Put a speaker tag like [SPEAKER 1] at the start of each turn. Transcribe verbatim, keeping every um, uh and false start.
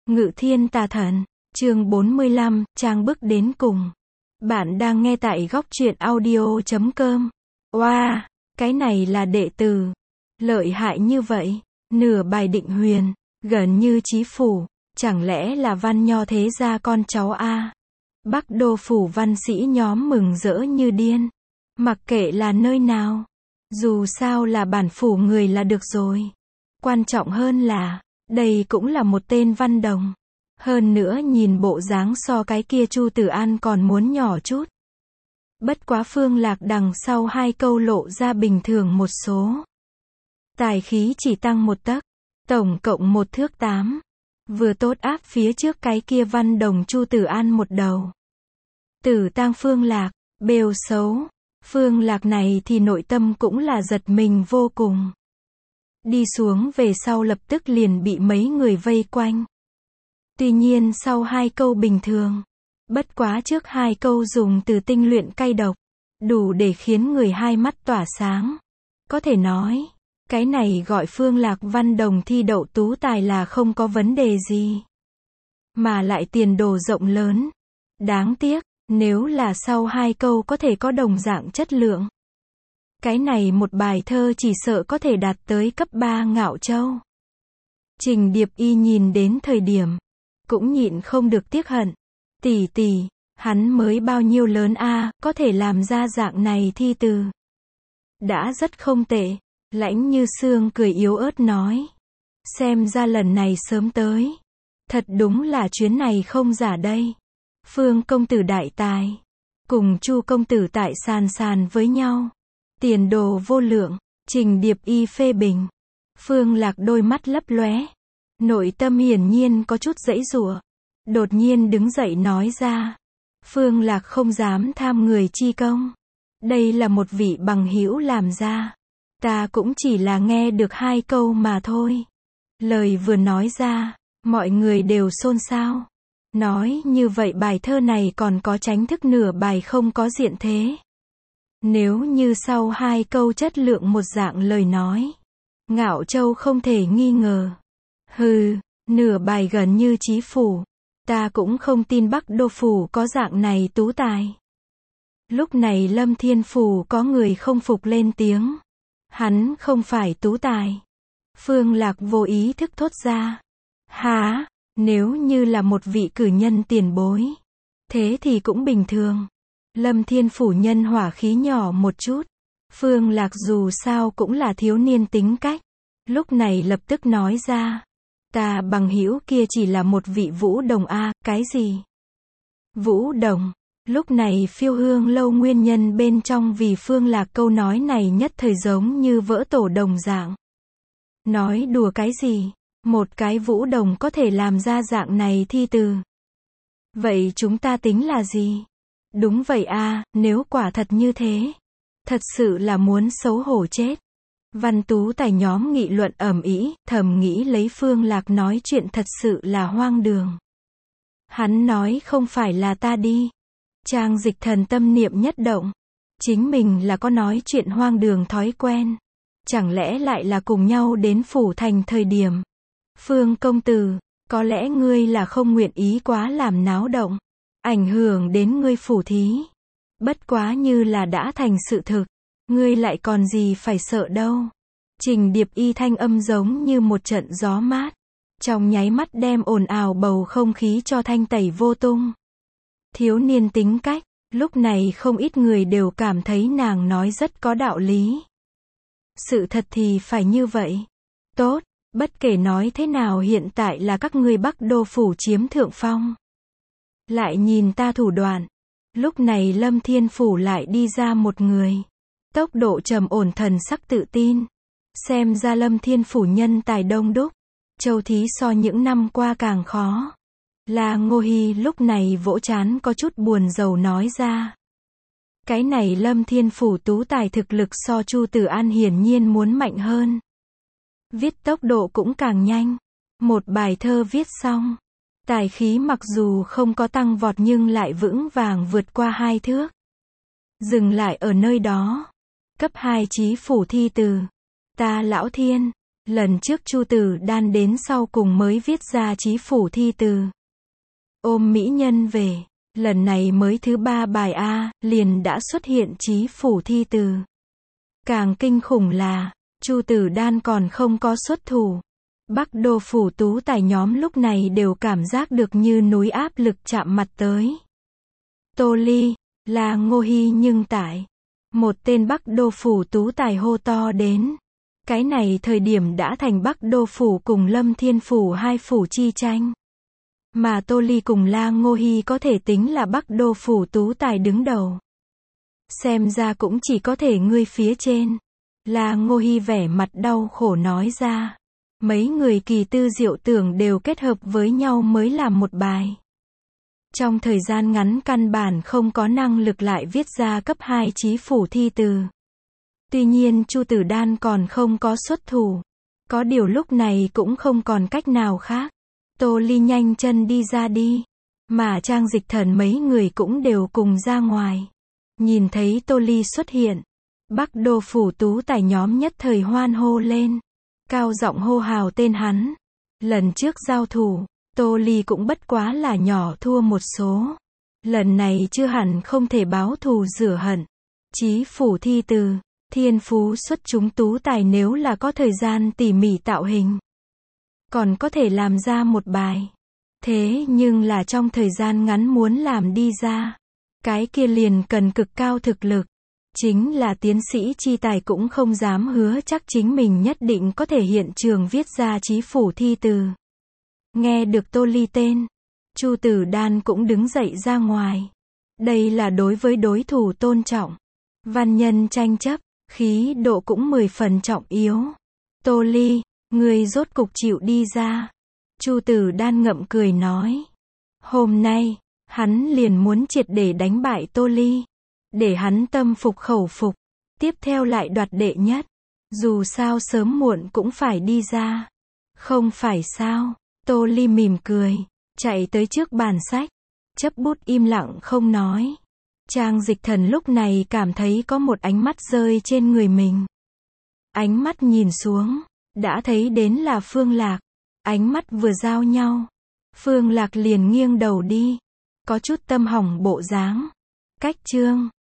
[SPEAKER 1] Ngự thiên tà thần, chương bốn mươi lăm, trang bức đến cùng. Bạn đang nghe tại góc truyện audio chấm com. Wow, cái này là đệ tử. Lợi hại như vậy. Nửa bài định huyền, gần như chí phủ. Chẳng lẽ là văn nho thế gia con cháu a? Bắc đô phủ văn sĩ nhóm mừng rỡ như điên. Mặc kệ là nơi nào. Dù sao là bản phủ người là được rồi. Quan trọng hơn là, đây cũng là một tên văn đồng. Hơn nữa nhìn bộ dáng so cái kia Chu Tử An còn muốn nhỏ chút. Bất quá Phương Lạc đằng sau hai câu lộ ra bình thường một số. Tài khí chỉ tăng một tấc, tổng cộng một thước tám. Vừa tốt áp phía trước cái kia văn đồng Chu Tử An một đầu. Tử tang Phương Lạc, bêu xấu. Phương Lạc này thì nội tâm cũng là giật mình vô cùng. Đi xuống về sau lập tức liền bị mấy người vây quanh. Tuy nhiên sau hai câu bình thường, bất quá trước hai câu dùng từ tinh luyện cay độc, đủ để khiến người hai mắt tỏa sáng. Có thể nói, cái này gọi Phương Lạc văn đồng thi đậu tú tài là không có vấn đề gì. Mà lại tiền đồ rộng lớn. Đáng tiếc, nếu là sau hai câu có thể có đồng dạng chất lượng. Cái này một bài thơ chỉ sợ có thể đạt tới cấp ba ngạo châu. Trình Điệp Y nhìn đến thời điểm, cũng nhịn không được tiếc hận. Tỷ tỷ, hắn mới bao nhiêu lớn a, có thể làm ra dạng này thi từ. Đã rất không tệ. Lãnh Như Sương cười yếu ớt nói. Xem ra lần này sớm tới. Thật đúng là chuyến này không giả đây. Phương công tử đại tài. Cùng Chu công tử tại sàn sàn với nhau. Tiền đồ vô lượng. Trình Điệp Y phê bình. Phương Lạc đôi mắt lấp lóe. Nội tâm hiển nhiên có chút giãy giụa. Đột nhiên đứng dậy nói ra. Phương Lạc không dám tham người chi công. Đây là một vị bằng hữu làm ra. Ta cũng chỉ là nghe được hai câu mà thôi. Lời vừa nói ra, mọi người đều xôn xao. Nói như vậy bài thơ này còn có tránh thức nửa bài không có diện thế. Nếu như sau hai câu chất lượng một dạng lời nói, Ngạo Châu không thể nghi ngờ. Hừ, nửa bài gần như chí phủ. Ta cũng không tin Bắc Đô phủ có dạng này tú tài. Lúc này Lâm Thiên phủ có người không phục lên tiếng. Hắn không phải tú tài. Phương Lạc vô ý thức thốt ra. Hả, nếu như là một vị cử nhân tiền bối. Thế thì cũng bình thường. Lâm Thiên phủ nhân hỏa khí nhỏ một chút. Phương Lạc dù sao cũng là thiếu niên tính cách. Lúc này lập tức nói ra. Ta bằng hữu kia chỉ là một vị Vũ Đồng a, cái gì? Vũ Đồng. Lúc này Phiêu Hương lâu nguyên nhân bên trong vì Phương Lạc câu nói này nhất thời giống như vỡ tổ đồng dạng. Nói đùa cái gì? Một cái Vũ Đồng có thể làm ra dạng này thi từ. Vậy chúng ta tính là gì? Đúng vậy a, nếu quả thật như thế. Thật sự là muốn xấu hổ chết. Văn tú tài nhóm nghị luận ầm ĩ, thầm nghĩ lấy Phương Lạc nói chuyện thật sự là hoang đường. Hắn nói không phải là ta đi. Trang Dịch Thần tâm niệm nhất động. Chính mình là có nói chuyện hoang đường thói quen. Chẳng lẽ lại là cùng nhau đến phủ thành thời điểm. Phương công tử, có lẽ ngươi là không nguyện ý quá làm náo động. Ảnh hưởng đến ngươi phủ thí. Bất quá như là đã thành sự thực. Ngươi lại còn gì phải sợ đâu. Trình Điệp Y thanh âm giống như một trận gió mát. Trong nháy mắt đem ồn ào bầu không khí cho thanh tẩy vô tung. Thiếu niên tính cách, lúc này không ít người đều cảm thấy nàng nói rất có đạo lý. Sự thật thì phải như vậy. Tốt, bất kể nói thế nào hiện tại là các ngươi Bắc Đô phủ chiếm thượng phong. Lại nhìn ta thủ đoạn. Lúc này Lâm Thiên phủ lại đi ra một người. Tốc độ trầm ổn thần sắc tự tin. Xem ra Lâm Thiên phủ nhân tài đông đúc. Châu thí so những năm qua càng khó. Là Ngô Hy lúc này vỗ trán có chút buồn rầu nói ra. Cái này Lâm Thiên phủ tú tài thực lực so Chu Tử An hiển nhiên muốn mạnh hơn. Viết tốc độ cũng càng nhanh. Một bài thơ viết xong. Tài khí mặc dù không có tăng vọt nhưng lại vững vàng vượt qua hai thước. Dừng lại ở nơi đó. Cấp hai chí phủ thi từ. Ta Lão Thiên, Lần trước Chu Tử Đan đến sau cùng mới viết ra chí phủ thi từ. Ôm mỹ nhân về. Lần này mới thứ ba bài A, liền đã xuất hiện chí phủ thi từ. Càng kinh khủng là, Chu Tử Đan còn không có xuất thủ. Bắc Đô phủ tú tài nhóm lúc này đều cảm giác được như núi áp lực chạm mặt tới. Tô Ly, là Ngô Hi nhưng tại. Một tên Bắc Đô phủ tú tài hô to đến. Cái này thời điểm đã thành Bắc Đô phủ cùng Lâm Thiên phủ hai phủ chi tranh. Mà Tô Ly cùng La Ngô Hi có thể tính là Bắc Đô phủ tú tài đứng đầu. Xem ra cũng chỉ có thể ngươi phía trên. La Ngô Hi vẻ mặt đau khổ nói ra. Mấy người kỳ tư diệu tưởng đều kết hợp với nhau mới làm một bài. Trong thời gian ngắn căn bản không có năng lực lại viết ra cấp hai chí phủ thi từ. Tuy nhiên Chu Tử Đan còn không có xuất thủ. Có điều lúc này cũng không còn cách nào khác. Tô Ly nhanh chân đi ra đi. Mà Trang Dịch Thần mấy người cũng đều cùng ra ngoài. Nhìn thấy Tô Ly xuất hiện. Bắc Đô phủ tú tài nhóm nhất thời hoan hô lên. Cao giọng hô hào tên hắn. Lần trước giao thủ, Tô Ly cũng bất quá là nhỏ thua một số. Lần này chưa hẳn không thể báo thù rửa hận. Chí phủ thi từ, thiên phú xuất chúng tú tài nếu là có thời gian tỉ mỉ tạo hình. Còn có thể làm ra một bài. Thế nhưng là trong thời gian ngắn muốn làm đi ra. Cái kia liền cần cực cao thực lực. Chính là tiến sĩ chi tài cũng không dám hứa chắc chính mình nhất định có thể hiện trường viết ra chí phủ thi từ. Nghe được Tô Ly tên, Chu Tử Đan cũng đứng dậy ra ngoài. Đây là đối với đối thủ tôn trọng. Văn nhân tranh chấp, khí độ cũng mười phần trọng yếu. Tô Ly, người rốt cục chịu đi ra. Chu Tử Đan ngậm cười nói. Hôm nay, hắn liền muốn triệt để đánh bại Tô Ly. Để hắn tâm phục khẩu phục. Tiếp theo lại đoạt đệ nhất. Dù sao sớm muộn cũng phải đi ra. Không phải sao? Tô Ly mỉm cười. Chạy tới trước bàn sách. Chấp bút im lặng không nói. Trang Dịch Thần lúc này cảm thấy có một ánh mắt rơi trên người mình. Ánh mắt nhìn xuống. Đã thấy đến là Phương Lạc. Ánh mắt vừa giao nhau. Phương Lạc liền nghiêng đầu đi. Có chút tâm hỏng bộ dáng. Cách chương